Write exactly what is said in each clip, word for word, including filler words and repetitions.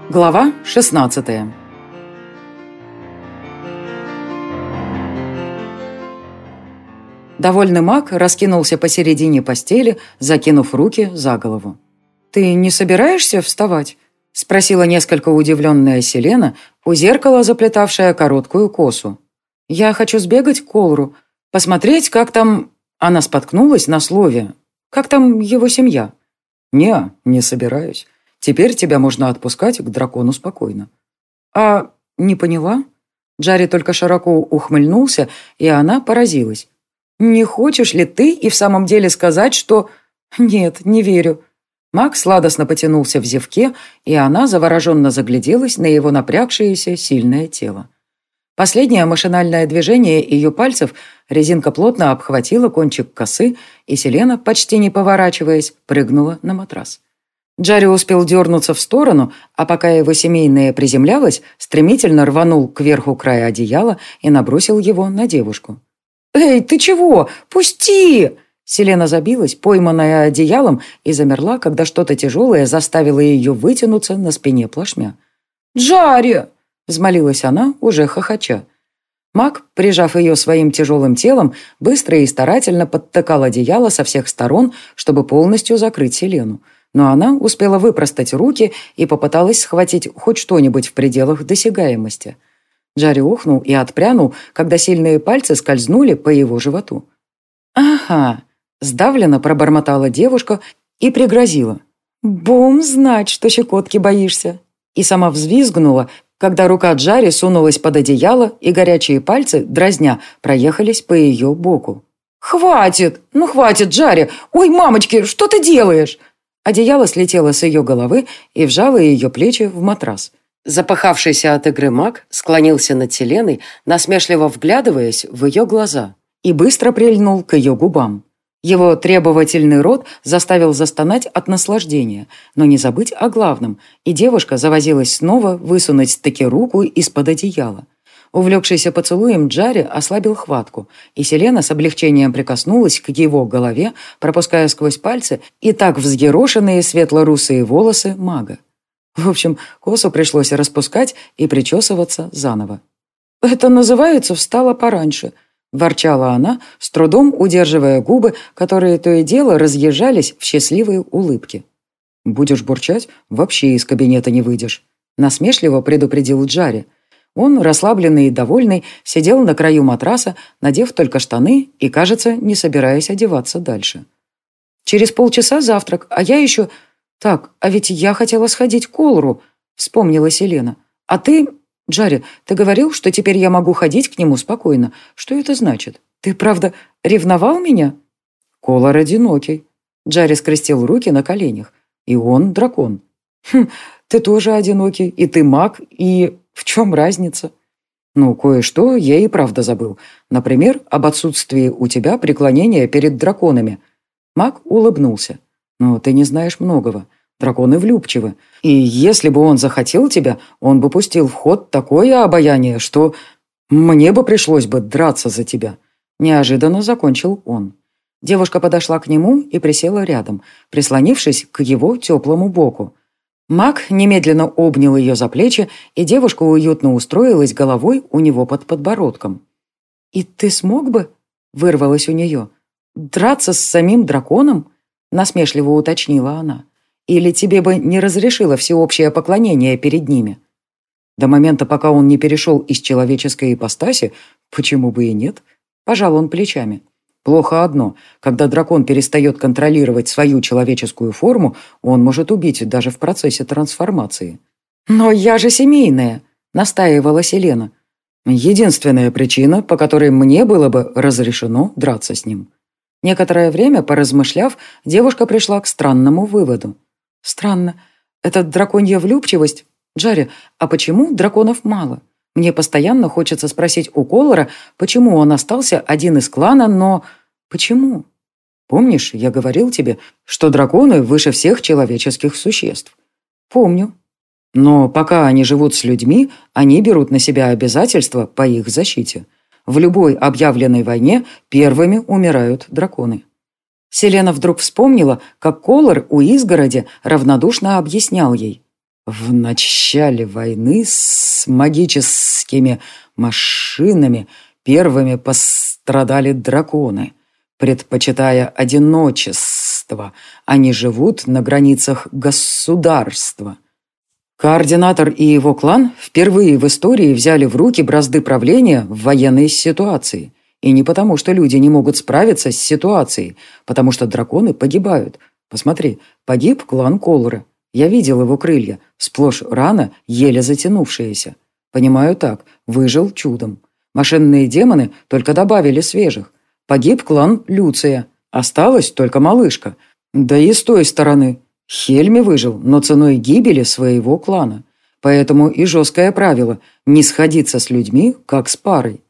Глава шестнадцатая. Довольный маг раскинулся посередине постели, закинув руки за голову. «Ты не собираешься вставать?» — спросила несколько удивленная Селена, у зеркала заплетавшая короткую косу. «Я хочу сбегать к Колору, посмотреть, как там...» Она споткнулась на слове. «Как там его семья?» «Не, не собираюсь. Теперь тебя можно отпускать к дракону спокойно». «А не поняла?» Джарри только широко ухмыльнулся, и она поразилась. «Не хочешь ли ты и в самом деле сказать, что...» «Нет, не верю». Маг сладостно потянулся в зевке, и она завороженно загляделась на его напрягшееся сильное тело. Последнее машинальное движение ее пальцев резинка плотно обхватила кончик косы, и Селена, почти не поворачиваясь, прыгнула на матрас. Джарри успел дернуться в сторону, а пока его семейная приземлялась, стремительно рванул кверху край одеяла и набросил его на девушку. «Эй, ты чего? Пусти!» Селена забилась, пойманная одеялом, и замерла, когда что-то тяжелое заставило ее вытянуться на спине плашмя. «Джарри!» — взмолилась она, уже хохоча. Маг, прижав ее своим тяжелым телом, быстро и старательно подтыкал одеяло со всех сторон, чтобы полностью закрыть Селену. Но она успела выпростать руки и попыталась схватить хоть что-нибудь в пределах досягаемости. Джарри охнул и отпрянул, когда сильные пальцы скользнули по его животу. «Ага», — сдавленно пробормотала девушка и пригрозила. «Бум знать, что щекотки боишься». И сама взвизгнула, когда рука Джарри сунулась под одеяло, и горячие пальцы, дразня, проехались по ее боку. «Хватит! Ну хватит, Джарри! Ой, мамочки, что ты делаешь?» Одеяло слетело с ее головы и вжало ее плечи в матрас. Запахавшийся от игры маг склонился над Селеной, насмешливо вглядываясь в ее глаза, и быстро прильнул к ее губам. Его требовательный рот заставил застонать от наслаждения, но не забыть о главном, и девушка завозилась снова высунуть-таки руку из-под одеяла. Увлекшийся поцелуем Джарри ослабил хватку, и Селена с облегчением прикоснулась к его голове, пропуская сквозь пальцы и так взъерошенные светло-русые волосы мага. В общем, косу пришлось распускать и причесываться заново. «Это называется «встала пораньше», — ворчала она, с трудом удерживая губы, которые то и дело разъезжались в счастливые улыбки. «Будешь бурчать, вообще из кабинета не выйдешь», — насмешливо предупредил Джарри. Он, расслабленный и довольный, сидел на краю матраса, надев только штаны и, кажется, не собираясь одеваться дальше. «Через полчаса завтрак, а я еще...» «Так, а ведь я хотела сходить к Колору», — вспомнила Селена. «А ты, Джарри, ты говорил, что теперь я могу ходить к нему спокойно. Что это значит? Ты, правда, ревновал меня?» «Колор одинокий». Джарри скрестил руки на коленях. «И он дракон». «Хм, ты тоже одинокий, и ты маг, и... В чем разница?» «Ну, кое-что я и правда забыл. Например, об отсутствии у тебя преклонения перед драконами». Маг улыбнулся. «Но ты не знаешь многого. Драконы влюбчивы. И если бы он захотел тебя, он бы пустил в ход такое обаяние, что мне бы пришлось бы драться за тебя». Неожиданно закончил он. Девушка подошла к нему и присела рядом, прислонившись к его теплому боку. Маг немедленно обнял ее за плечи, и девушка уютно устроилась головой у него под подбородком. «И ты смог бы?» — вырвалось у нее. «Драться с самим драконом?» — насмешливо уточнила она. «Или тебе бы не разрешило всеобщее поклонение перед ними?» До момента, пока он не перешел из человеческой ипостаси, почему бы и нет? Пожал он плечами. Плохо одно. Когда дракон перестает контролировать свою человеческую форму, он может убить даже в процессе трансформации. «Но я же семейная», — настаивала Селена. «Единственная причина, по которой мне было бы разрешено драться с ним». Некоторое время, поразмышляв, девушка пришла к странному выводу. «Странно. Это драконья влюбчивость? Джарри, а почему драконов мало? Мне постоянно хочется спросить у Колора, почему он остался один из клана, но... Почему? Помнишь, я говорил тебе, что драконы выше всех человеческих существ?» «Помню. Но пока они живут с людьми, они берут на себя обязательства по их защите. В любой объявленной войне первыми умирают драконы». Селена вдруг вспомнила, как Колор у изгороди равнодушно объяснял ей. В начале войны с магическими машинами первыми пострадали драконы. Предпочитая одиночество, они живут на границах государства. Координатор и его клан впервые в истории взяли в руки бразды правления в военной ситуации. И не потому, что люди не могут справиться с ситуацией, потому что драконы погибают. Посмотри, погиб клан Колора. Я видел его крылья, сплошь рана, еле затянувшаяся. Понимаю так, выжил чудом. Машинные демоны только добавили свежих. Погиб клан Люция, осталась только малышка. Да и с той стороны. Хельми выжил, но ценой гибели своего клана. Поэтому и жесткое правило – не сходиться с людьми, как с парой.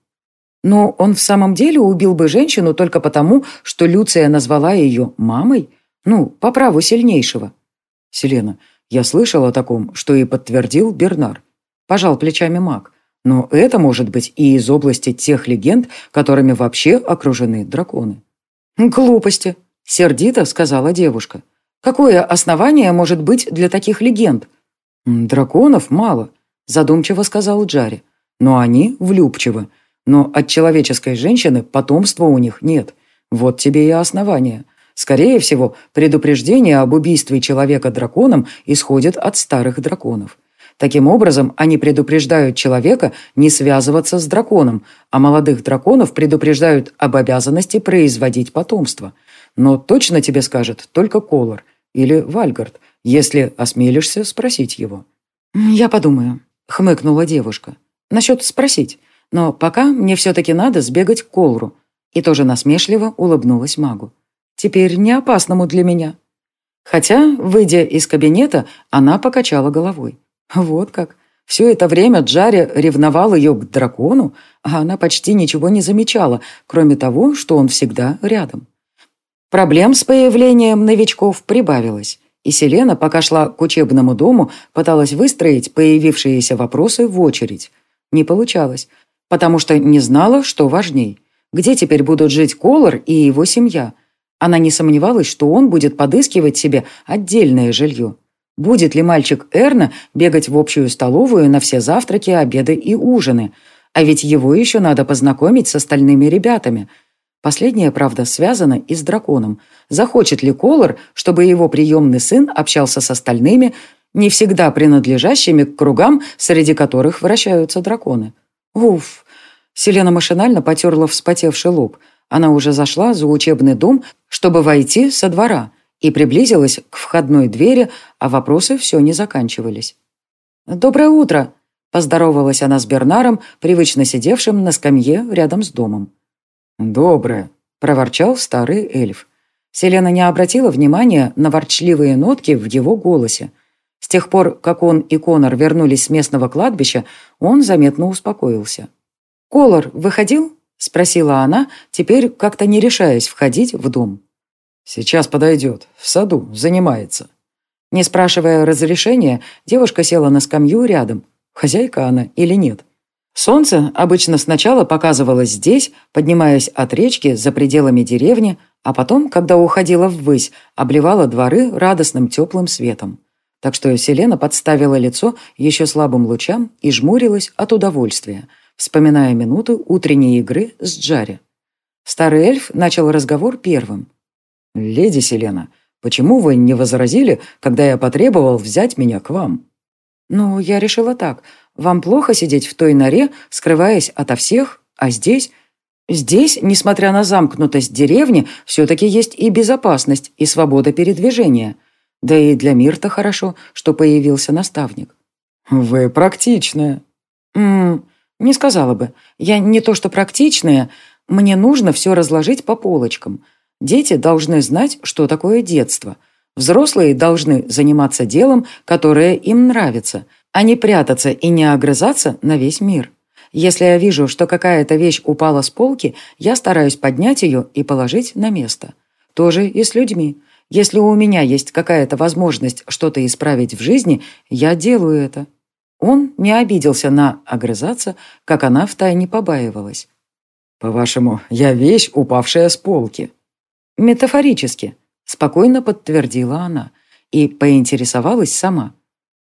Но он в самом деле убил бы женщину только потому, что Люция назвала ее мамой? Ну, по праву сильнейшего. Селена, я слышал о таком, что и подтвердил Бернар. Пожал плечами маг. Но это может быть и из области тех легенд, которыми вообще окружены драконы. Глупости, сердито сказала девушка. Какое основание может быть для таких легенд? Драконов мало, задумчиво сказал Джари. Но они влюбчивы. Но от человеческой женщины потомства у них нет. Вот тебе и основание. Скорее всего, предупреждение об убийстве человека драконом исходит от старых драконов. Таким образом, они предупреждают человека не связываться с драконом, а молодых драконов предупреждают об обязанности производить потомство. Но точно тебе скажет только Колор или Вальгард, если осмелишься спросить его. «Я подумаю», — хмыкнула девушка. «Насчет спросить. Но пока мне все-таки надо сбегать к Колру». И тоже насмешливо улыбнулась магу. «Теперь не опасному для меня». Хотя, выйдя из кабинета, она покачала головой. Вот как. Все это время Джари ревновал ее к дракону, а она почти ничего не замечала, кроме того, что он всегда рядом. Проблем с появлением новичков прибавилось, и Селена, пока шла к учебному дому, пыталась выстроить появившиеся вопросы в очередь. Не получалось, потому что не знала, что важней. Где теперь будут жить Колор и его семья? Она не сомневалась, что он будет подыскивать себе отдельное жилье. Будет ли мальчик Эрна бегать в общую столовую на все завтраки, обеды и ужины? А ведь его еще надо познакомить с остальными ребятами. Последнее, правда, связано и с драконом. Захочет ли Колор, чтобы его приемный сын общался с остальными, не всегда принадлежащими к кругам, среди которых вращаются драконы? Уф! Селена машинально потерла вспотевший лоб. Она уже зашла за учебный дом, чтобы войти со двора, и приблизилась к входной двери, а вопросы все не заканчивались. «Доброе утро!» – поздоровалась она с Бернаром, привычно сидевшим на скамье рядом с домом. «Доброе!» – проворчал старый эльф. Селена не обратила внимания на ворчливые нотки в его голосе. С тех пор, как он и Конор вернулись с местного кладбища, он заметно успокоился. «Колор выходил?» – спросила она, теперь как-то не решаясь входить в дом. «Сейчас подойдет. В саду. Занимается». Не спрашивая разрешения, девушка села на скамью рядом. Хозяйка она или нет? Солнце обычно сначала показывалось здесь, поднимаясь от речки за пределами деревни, а потом, когда уходило ввысь, обливало дворы радостным теплым светом. Так что Селена подставила лицо еще слабым лучам и жмурилась от удовольствия, вспоминая минуты утренней игры с Джари. Старый эльф начал разговор первым. «Леди Селена, почему вы не возразили, когда я потребовал взять меня к вам?» «Ну, я решила так. Вам плохо сидеть в той норе, скрываясь ото всех, а здесь...» «Здесь, несмотря на замкнутость деревни, все-таки есть и безопасность, и свобода передвижения. Да и для Мирта хорошо, что появился наставник». «Вы практичная». «М-м, не сказала бы. Я не то что практичная, мне нужно все разложить по полочкам». Дети должны знать, что такое детство. Взрослые должны заниматься делом, которое им нравится, а не прятаться и не огрызаться на весь мир. Если я вижу, что какая-то вещь упала с полки, я стараюсь поднять ее и положить на место. Тоже и с людьми. Если у меня есть какая-то возможность что-то исправить в жизни, я делаю это. Он не обиделся на огрызаться, как она втайне побаивалась. «По-вашему, я вещь, упавшая с полки?» «Метафорически», — спокойно подтвердила она и поинтересовалась сама.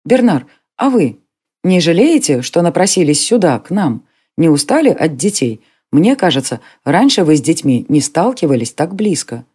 Бернар, а вы? Не жалеете, что напросились сюда, к нам? Не устали от детей? Мне кажется, раньше вы с детьми не сталкивались так близко».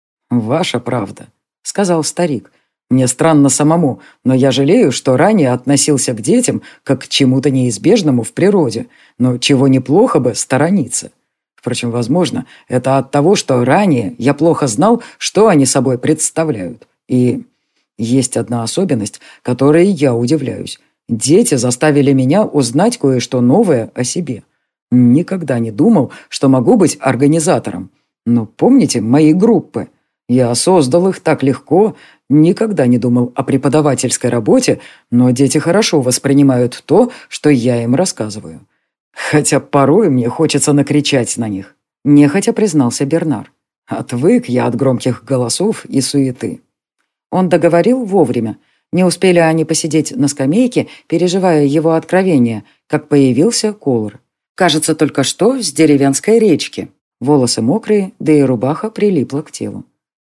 «Ваша правда», — сказал старик. «Мне странно самому, но я жалею, что ранее относился к детям как к чему-то неизбежному в природе, но чего неплохо бы сторониться. Впрочем, возможно, это от того, что ранее я плохо знал, что они собой представляют. И есть одна особенность, которой я удивляюсь. Дети заставили меня узнать кое-что новое о себе. Никогда не думал, что могу быть организатором. Но помните мои группы? Я создал их так легко, никогда не думал о преподавательской работе, но дети хорошо воспринимают то, что я им рассказываю. Хотя порой мне хочется накричать на них», – нехотя признался Бернар. «Отвык я от громких голосов и суеты». Он договорил вовремя. Не успели они посидеть на скамейке, переживая его откровение, как появился Колор. Кажется, только что с деревенской речки. Волосы мокрые, да и рубаха прилипла к телу.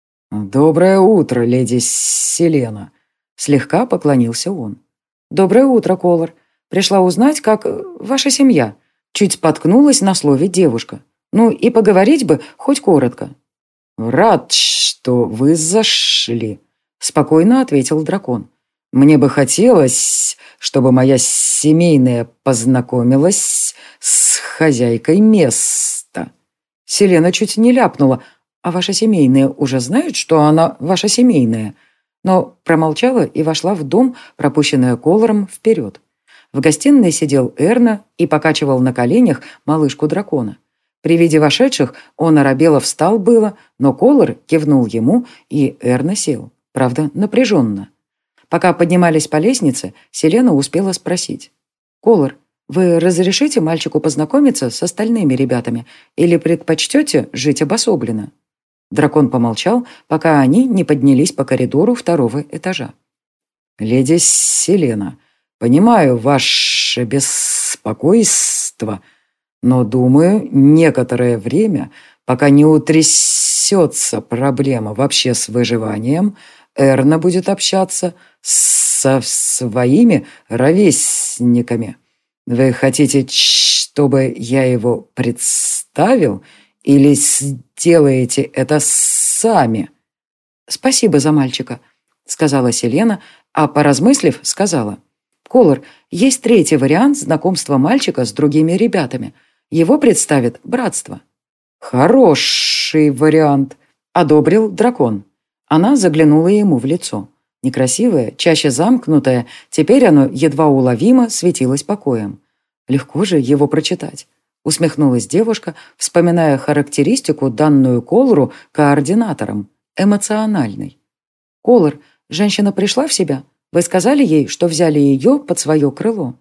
«Доброе утро, леди Селена», — слегка поклонился он. «Доброе утро, Колор. Пришла узнать, как ваша семья». Чуть споткнулась на слове девушка. «Ну и поговорить бы хоть коротко». «Рад, что вы зашли», — спокойно ответил дракон. «Мне бы хотелось, чтобы моя семейная познакомилась с хозяйкой места». Селена чуть не ляпнула. «А ваша семейная уже знает, что она ваша семейная?» Но промолчала и вошла в дом, пропущенная Колором вперед. В гостиной сидел Эрна и покачивал на коленях малышку дракона. При виде вошедших он оробело встал было, но Колор кивнул ему, и Эрна сел. Правда, напряженно. Пока поднимались по лестнице, Селена успела спросить. «Колор, вы разрешите мальчику познакомиться с остальными ребятами или предпочтете жить обособленно?» Дракон помолчал, пока они не поднялись по коридору второго этажа. «Леди Селена, понимаю ваше беспокойство, но, думаю, некоторое время, пока не утрясется проблема вообще с выживанием, Эрна будет общаться со своими ровесниками. Вы хотите, чтобы я его представил, или сделаете это сами?» «Спасибо за мальчика», — сказала Селена, а, поразмыслив, сказала. «Колор, есть третий вариант знакомства мальчика с другими ребятами. Его представит братство». «Хороший вариант», — одобрил дракон. Она заглянула ему в лицо. Некрасивое, чаще замкнутое, теперь оно едва уловимо светилось покоем. Легко же его прочитать. Усмехнулась девушка, вспоминая характеристику, данную Колору координатором, эмоциональной. «Колор, женщина пришла в себя? Вы сказали ей, что взяли ее под свое крыло?»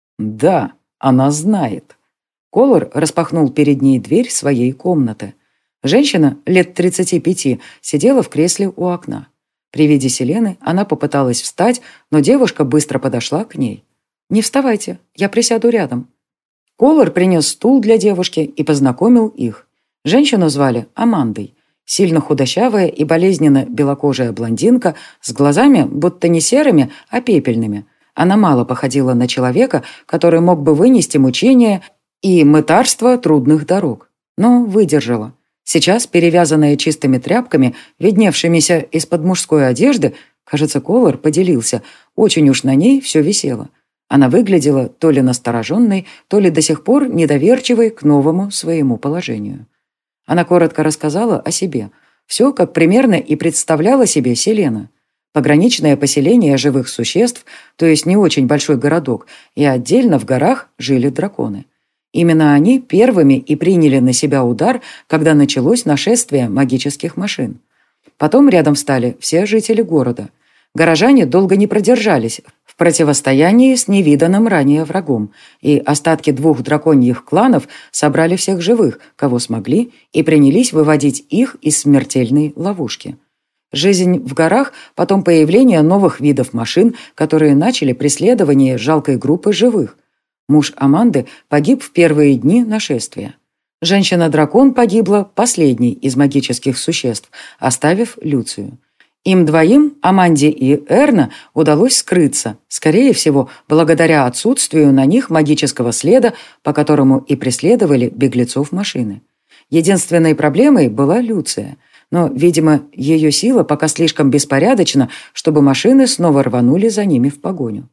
«Да, она знает». Колор распахнул перед ней дверь своей комнаты. Женщина, лет тридцати пяти, сидела в кресле у окна. При виде Селены она попыталась встать, но девушка быстро подошла к ней. «Не вставайте, я присяду рядом». Колор принес стул для девушки и познакомил их. Женщину звали Амандой. Сильно худощавая и болезненно белокожая блондинка с глазами будто не серыми, а пепельными. Она мало походила на человека, который мог бы вынести мучения и мытарство трудных дорог. Но выдержала. Сейчас, перевязанная чистыми тряпками, видневшимися из-под мужской одежды, кажется, Колор поделился, очень уж на ней все висело. Она выглядела то ли настороженной, то ли до сих пор недоверчивой к новому своему положению. Она коротко рассказала о себе. Все, как примерно и представляла себе Селена. Пограничное поселение живых существ, то есть не очень большой городок, и отдельно в горах жили драконы. Именно они первыми и приняли на себя удар, когда началось нашествие магических машин. Потом рядом встали все жители города. Горожане долго не продержались в противостоянии с невиданным ранее врагом, и остатки двух драконьих кланов собрали всех живых, кого смогли, и принялись выводить их из смертельной ловушки. Жизнь в горах, потом появление новых видов машин, которые начали преследование жалкой группы живых. Муж Аманды погиб в первые дни нашествия. Женщина-дракон погибла последней из магических существ, оставив Люцию. Им двоим, Аманде и Эрна, удалось скрыться, скорее всего, благодаря отсутствию на них магического следа, по которому и преследовали беглецов машины. Единственной проблемой была Люция, но, видимо, ее сила пока слишком беспорядочна, чтобы машины снова рванули за ними в погоню.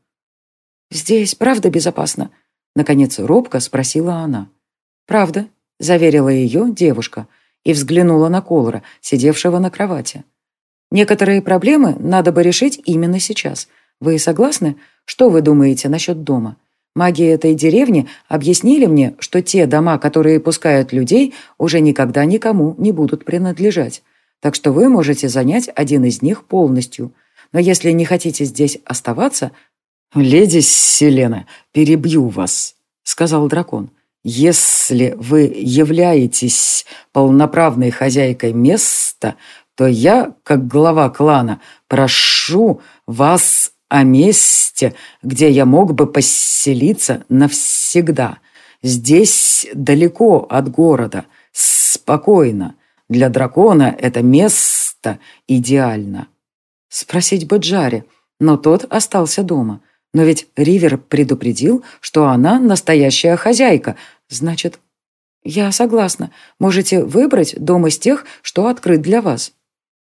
«Здесь правда безопасно?» — наконец робко спросила она. «Правда», — заверила ее девушка и взглянула на Колора, сидевшего на кровати. «Некоторые проблемы надо бы решить именно сейчас. Вы согласны? Что вы думаете насчет дома? Маги этой деревни объяснили мне, что те дома, которые пускают людей, уже никогда никому не будут принадлежать. Так что вы можете занять один из них полностью. Но если не хотите здесь оставаться...» «Леди Селена, перебью вас», — сказал дракон. «Если вы являетесь полноправной хозяйкой места, то я, как глава клана, прошу вас о месте, где я мог бы поселиться навсегда. Здесь далеко от города, спокойно. Для дракона это место идеально». Спросить бы Джаре, но тот остался дома. Но ведь Ривер предупредил, что она настоящая хозяйка. Значит, я согласна. Можете выбрать дом из тех, что открыт для вас.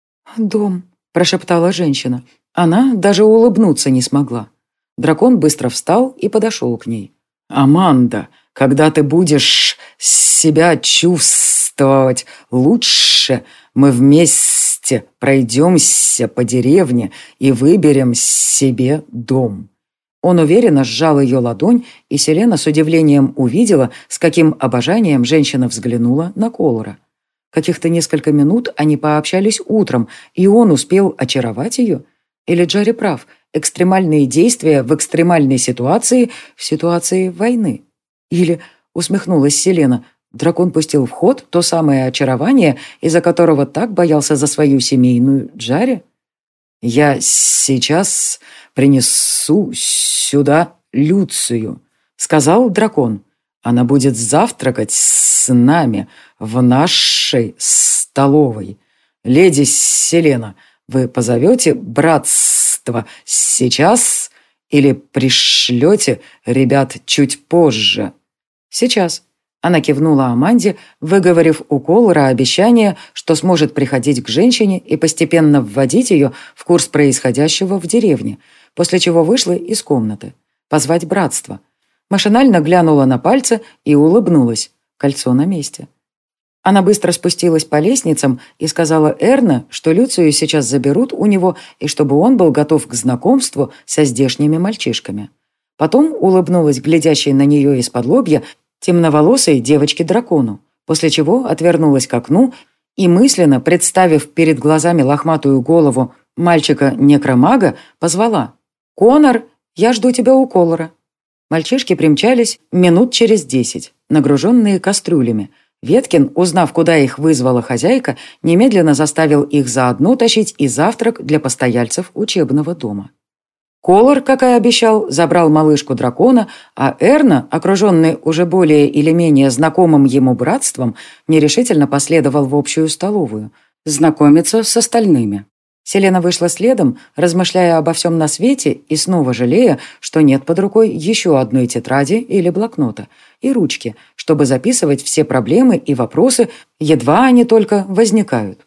«Дом», – прошептала женщина. Она даже улыбнуться не смогла. Дракон быстро встал и подошел к ней. «Аманда, когда ты будешь себя чувствовать лучше, мы вместе пройдемся по деревне и выберем себе дом». Он уверенно сжал ее ладонь, и Селена с удивлением увидела, с каким обожанием женщина взглянула на Колора. Каких-то несколько минут они пообщались утром, и он успел очаровать ее. Или Джарри прав, экстремальные действия в экстремальной ситуации в ситуации войны. Или, усмехнулась Селена, дракон пустил в ход то самое очарование, из-за которого так боялся за свою семейную Джарри. «Я сейчас принесу сюда Люцию», — сказал дракон. «Она будет завтракать с нами в нашей столовой. Леди Селена, вы позовете братство сейчас или пришлете ребят чуть позже?» «Сейчас». Она кивнула Аманде, выговорив у Колора обещание, что сможет приходить к женщине и постепенно вводить ее в курс происходящего в деревне, после чего вышла из комнаты. Позвать братство. Машинально глянула на пальцы и улыбнулась. Кольцо на месте. Она быстро спустилась по лестницам и сказала Эрна, что Люцию сейчас заберут у него и чтобы он был готов к знакомству со здешними мальчишками. Потом улыбнулась глядящей на нее из-под лобья темноволосой девочке-дракону, после чего отвернулась к окну и, мысленно представив перед глазами лохматую голову мальчика-некромага, позвала: «Конор, я жду тебя у Колора». Мальчишки примчались минут через десять, нагруженные кастрюлями. Веткин, узнав, куда их вызвала хозяйка, немедленно заставил их заодно тащить и завтрак для постояльцев учебного дома. Колор, как и обещал, забрал малышку дракона, а Эрна, окруженный уже более или менее знакомым ему братством, нерешительно последовал в общую столовую, знакомиться с остальными. Селена вышла следом, размышляя обо всем на свете и снова жалея, что нет под рукой еще одной тетради или блокнота и ручки, чтобы записывать все проблемы и вопросы, едва они только возникают.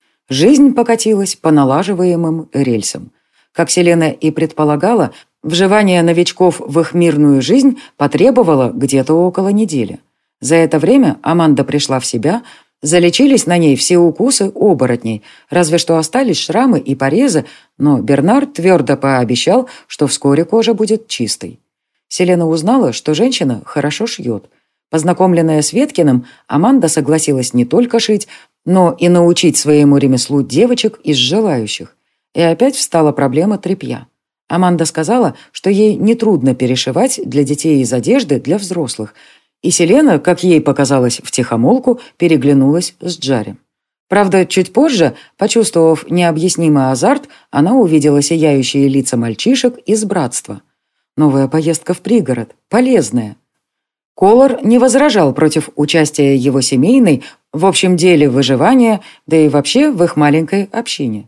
Жизнь покатилась по налаживаемым рельсам. Как Селена и предполагала, вживание новичков в их мирную жизнь потребовало где-то около недели. За это время Аманда пришла в себя, залечились на ней все укусы оборотней, разве что остались шрамы и порезы, но Бернар твердо пообещал, что вскоре кожа будет чистой. Селена узнала, что женщина хорошо шьет. Познакомленная с Веткиным, Аманда согласилась не только шить, но и научить своему ремеслу девочек из желающих. И опять встала проблема тряпья. Аманда сказала, что ей нетрудно перешивать для детей из одежды для взрослых, и Селена, как ей показалось втихомолку, переглянулась с Джарри. Правда, чуть позже, почувствовав необъяснимый азарт, она увидела сияющие лица мальчишек из братства. Новая поездка в пригород, полезная. Колор не возражал против участия его семейной в общем деле выживания, да и вообще в их маленькой общине.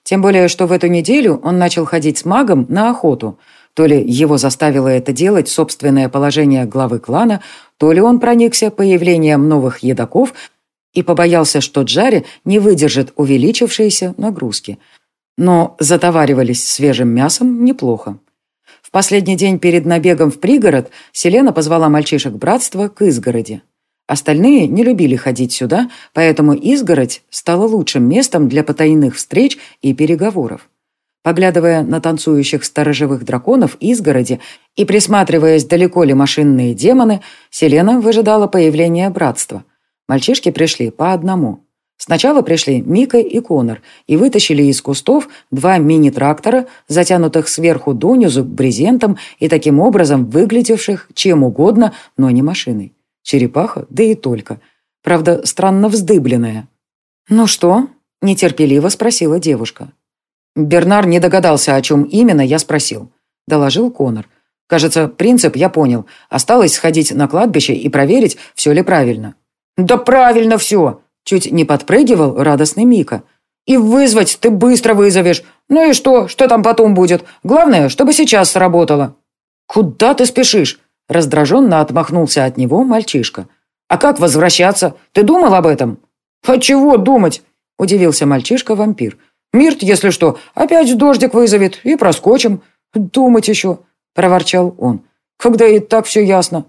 Тем более, что в эту неделю он начал ходить с магом на охоту. То ли его заставило это делать собственное положение главы клана, то ли он проникся появлением новых едоков и побоялся, что Джари не выдержит увеличившиеся нагрузки. Но затоваривались свежим мясом неплохо. В последний день перед набегом в пригород Селена позвала мальчишек братства к изгороди. Остальные не любили ходить сюда, поэтому изгородь стала лучшим местом для потайных встреч и переговоров. Поглядывая на танцующих сторожевых драконов изгороди и присматриваясь, далеко ли машинные демоны, Селена выжидала появления братства. Мальчишки пришли по одному. Сначала пришли Мика и Конор и вытащили из кустов два мини-трактора, затянутых сверху донизу брезентом и таким образом выглядевших чем угодно, но не машиной. Черепаха, да и только. Правда, странно вздыбленная. «Ну что?» – нетерпеливо спросила девушка. «Бернар не догадался, о чем именно я спросил», – доложил Конор. «Кажется, принцип я понял. Осталось сходить на кладбище и проверить, все ли правильно». «Да правильно все!» – чуть не подпрыгивал радостный Мика. «И вызвать ты быстро вызовешь. Ну и что? Что там потом будет? Главное, чтобы сейчас сработало». «Куда ты спешишь?» – раздраженно отмахнулся от него мальчишка. «А как возвращаться? Ты думал об этом?» «А чего думать?» – удивился мальчишка-вампир. «Мирт, если что, опять дождик вызовет и проскочим. Думать еще», – проворчал он. «Когда и так все ясно».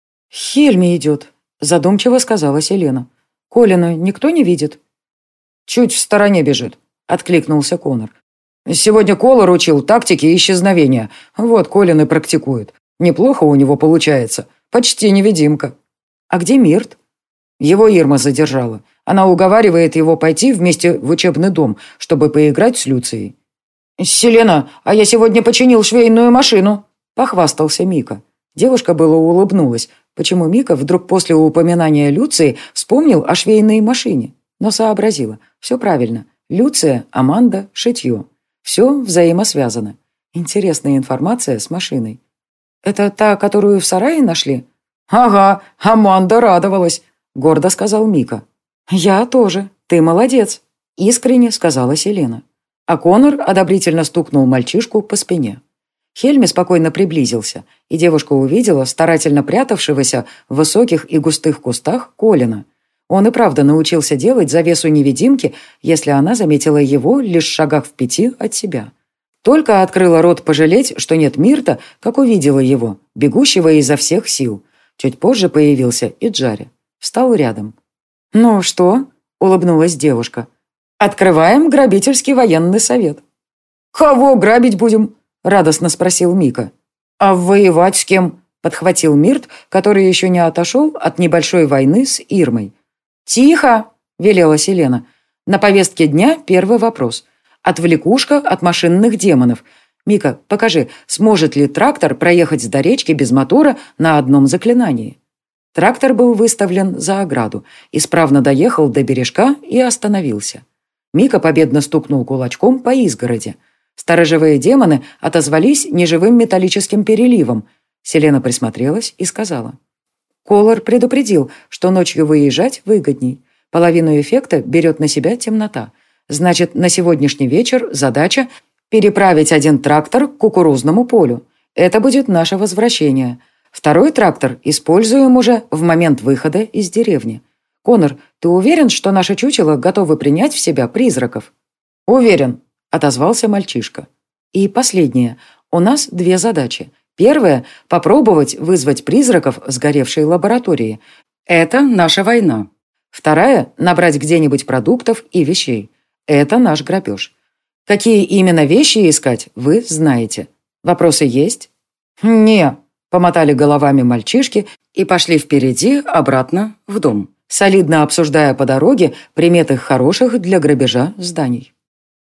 «Хельми идет», – задумчиво сказала Селена. «Колина никто не видит?» «Чуть в стороне бежит», – откликнулся Конор. «Сегодня Колор учил тактики исчезновения. Вот Колин и практикует. Неплохо у него получается. Почти невидимка». «А где Мирт?» Его Ирма задержала. Она уговаривает его пойти вместе в учебный дом, чтобы поиграть с Люцией. «Селена, а я сегодня починил швейную машину», – похвастался Мика. Девушка было улыбнулась. Почему Мика вдруг после упоминания Люции вспомнил о швейной машине? Но сообразила. Все правильно. Люция, Аманда, шитье. Все взаимосвязано. Интересная информация с машиной. «Это та, которую в сарае нашли?» «Ага, Аманда радовалась», – гордо сказал Мика. «Я тоже. Ты молодец», – искренне сказала Селена. А Конор одобрительно стукнул мальчишку по спине. Хельми спокойно приблизился, и девушка увидела старательно прятавшегося в высоких и густых кустах Колина. Он и правда научился делать завесу невидимки, если она заметила его лишь в шагах в пяти от себя. Только открыла рот пожалеть, что нет Мирта, как увидела его, бегущего изо всех сил. Чуть позже появился и Джари. Встал рядом. «Ну что?» – улыбнулась девушка. «Открываем грабительский военный совет». «Кого грабить будем?» – радостно спросил Мика. «А воевать с кем?» – подхватил Мирт, который еще не отошел от небольшой войны с Ирмой. «Тихо!» – велела Селена. «На повестке дня первый вопрос. Отвлекушка от машинных демонов. Мика, покажи, сможет ли трактор проехать до речки без мотора на одном заклинании?» Трактор был выставлен за ограду, исправно доехал до бережка и остановился. Мика победно стукнул кулачком по изгороди. Сторожевые демоны отозвались неживым металлическим переливом. Селена присмотрелась и сказала. «Колор предупредил, что ночью выезжать выгодней. Половину эффекта берет на себя темнота. Значит, на сегодняшний вечер задача – переправить один трактор к кукурузному полю. Это будет наше возвращение. Второй трактор используем уже в момент выхода из деревни. Конор, ты уверен, что наши чучела готовы принять в себя призраков?» «Уверен», – отозвался мальчишка. «И последнее. У нас две задачи. Первая – попробовать вызвать призраков в сгоревшей лаборатории. Это наша война. Вторая – набрать где-нибудь продуктов и вещей. Это наш грабеж. Какие именно вещи искать, вы знаете. Вопросы есть?» «Не», – помотали головами мальчишки и пошли впереди обратно в дом, солидно обсуждая по дороге приметы хороших для грабежа зданий.